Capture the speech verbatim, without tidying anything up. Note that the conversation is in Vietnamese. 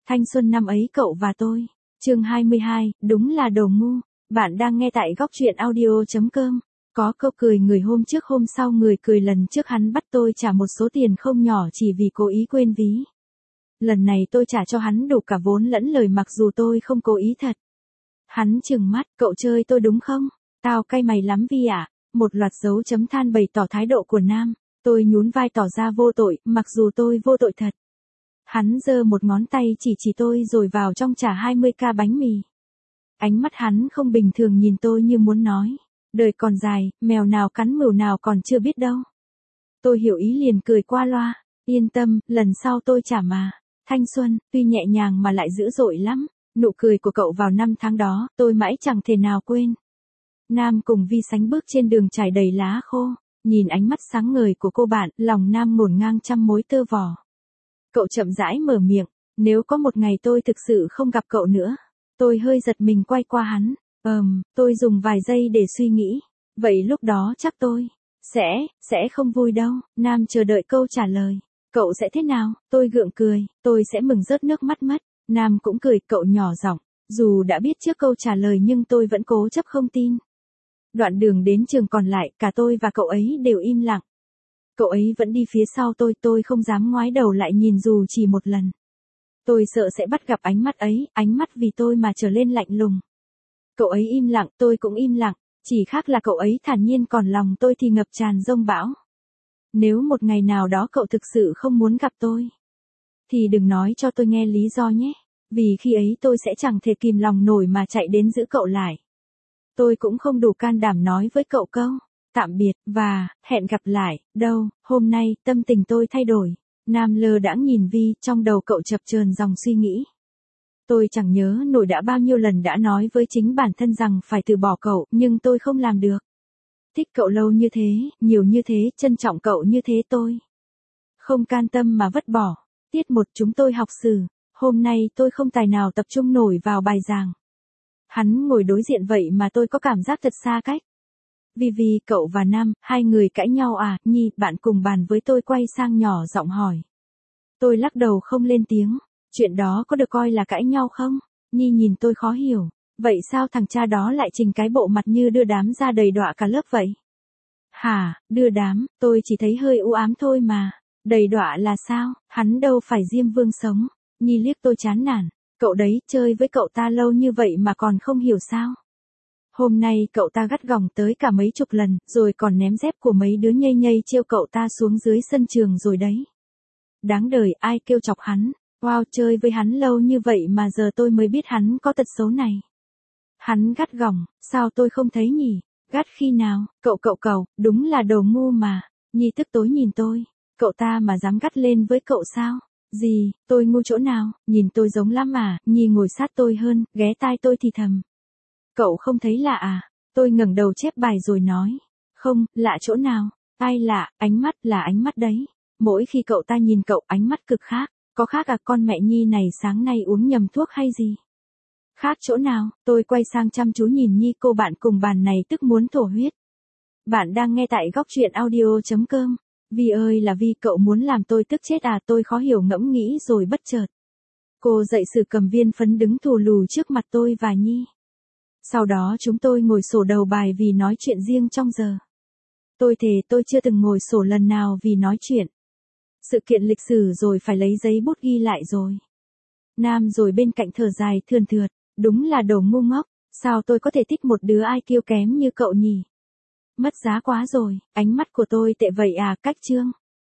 Thanh xuân năm ấy cậu và tôi. Chương hai mươi hai, đúng là đồ ngu. Bạn đang nghe tại góc truyện audio chấm com. Có câu cười người hôm trước hôm sau người cười lần trước hắn bắt tôi trả một số tiền không nhỏ chỉ vì cố ý quên ví. Lần này tôi trả cho hắn đủ cả vốn lẫn lời mặc dù tôi không cố ý thật. Hắn trừng mắt, cậu chơi tôi đúng không? Tao cay mày lắm Vi ạ. Một loạt dấu chấm than bày tỏ thái độ của Nam. Tôi nhún vai tỏ ra vô tội, mặc dù tôi vô tội thật. Hắn giơ một ngón tay chỉ chỉ tôi rồi vào trong trả hai mươi ca bánh mì. Ánh mắt hắn không bình thường nhìn tôi như muốn nói. Đời còn dài, mèo nào cắn mửu nào còn chưa biết đâu. Tôi hiểu ý liền cười qua loa. Yên tâm, lần sau tôi trả mà. Thanh xuân, tuy nhẹ nhàng mà lại dữ dội lắm. Nụ cười của cậu vào năm tháng đó, tôi mãi chẳng thể nào quên. Nam cùng Vi sánh bước trên đường trải đầy lá khô. Nhìn ánh mắt sáng ngời của cô bạn, lòng Nam ngổn ngang trăm mối tơ vò. Cậu chậm rãi mở miệng, nếu có một ngày tôi thực sự không gặp cậu nữa. Tôi hơi giật mình quay qua hắn, ờm, tôi dùng vài giây để suy nghĩ. Vậy lúc đó chắc tôi, sẽ, sẽ không vui đâu. Nam chờ đợi câu trả lời. Cậu sẽ thế nào? Tôi gượng cười, tôi sẽ mừng rớt nước mắt mất. Nam cũng cười, cậu nhỏ giọng, dù đã biết trước câu trả lời nhưng tôi vẫn cố chấp không tin. Đoạn đường đến trường còn lại, cả tôi và cậu ấy đều im lặng. Cậu ấy vẫn đi phía sau tôi, tôi không dám ngoái đầu lại nhìn dù chỉ một lần. Tôi sợ sẽ bắt gặp ánh mắt ấy, ánh mắt vì tôi mà trở lên lạnh lùng. Cậu ấy im lặng, tôi cũng im lặng, chỉ khác là cậu ấy thản nhiên còn lòng tôi thì ngập tràn giông bão. Nếu một ngày nào đó cậu thực sự không muốn gặp tôi, thì đừng nói cho tôi nghe lý do nhé, vì khi ấy tôi sẽ chẳng thể kìm lòng nổi mà chạy đến giữ cậu lại. Tôi cũng không đủ can đảm nói với cậu câu tạm biệt, và, hẹn gặp lại, đâu, hôm nay, tâm tình tôi thay đổi. Nam lơ đãng nhìn Vi, trong đầu cậu chập chờn dòng suy nghĩ. Tôi chẳng nhớ nổi đã bao nhiêu lần đã nói với chính bản thân rằng phải từ bỏ cậu, nhưng tôi không làm được. Thích cậu lâu như thế, nhiều như thế, trân trọng cậu như thế tôi. Không can tâm mà vứt bỏ. Tiết một chúng tôi học sử, hôm nay tôi không tài nào tập trung nổi vào bài giảng. Hắn ngồi đối diện vậy mà tôi có cảm giác thật xa cách. Vì vì cậu và Nam, hai người cãi nhau à? Nhi, bạn cùng bàn với tôi quay sang nhỏ giọng hỏi. Tôi lắc đầu không lên tiếng. Chuyện đó có được coi là cãi nhau không? Nhi nhìn tôi khó hiểu. Vậy sao thằng cha đó lại trình cái bộ mặt như đưa đám ra đầy đọa cả lớp vậy? Hả, đưa đám, tôi chỉ thấy hơi u ám thôi mà. Đầy đọa là sao? Hắn đâu phải Diêm Vương sống. Nhi liếc tôi chán nản. Cậu đấy, chơi với cậu ta lâu như vậy mà còn không hiểu sao? Hôm nay cậu ta gắt gỏng tới cả mấy chục lần, rồi còn ném dép của mấy đứa nhây nhây trêu cậu ta xuống dưới sân trường rồi đấy. Đáng đời, ai kêu chọc hắn. Wow, chơi với hắn lâu như vậy mà giờ tôi mới biết hắn có tật xấu này. Hắn gắt gỏng, sao tôi không thấy nhỉ? Gắt khi nào? Cậu cậu cậu, đúng là đồ ngu mà. Nhi tức tối nhìn tôi. Cậu ta mà dám gắt lên với cậu sao? Gì, tôi ngu chỗ nào? Nhìn tôi giống lắm à? Nhi ngồi sát tôi hơn, ghé tai tôi thì thầm. Cậu không thấy lạ à? Tôi ngẩng đầu chép bài rồi nói. Không, lạ chỗ nào? Ai lạ, ánh mắt là ánh mắt đấy. Mỗi khi cậu ta nhìn cậu ánh mắt cực khác. Có khác à? Con mẹ Nhi này sáng nay uống nhầm thuốc hay gì? Khác chỗ nào? Tôi quay sang chăm chú nhìn Nhi, cô bạn cùng bàn này tức muốn thổ huyết. Bạn đang nghe tại góc truyện audio chấm com. Vi ơi là Vi, cậu muốn làm tôi tức chết à? Tôi khó hiểu ngẫm nghĩ rồi bất chợt. Cô dạy sử cầm viên phấn đứng thù lù trước mặt tôi và Nhi. Sau đó chúng tôi ngồi sổ đầu bài vì nói chuyện riêng trong giờ. Tôi thề tôi chưa từng ngồi sổ lần nào vì nói chuyện. Sự kiện lịch sử rồi phải lấy giấy bút ghi lại rồi. Nam rồi bên cạnh thở dài thườn thượt, đúng là đồ ngu ngốc, sao tôi có thể thích một đứa ai kiêu kém như cậu nhỉ? Mất giá quá rồi, ánh mắt của tôi tệ vậy à? Cách chương.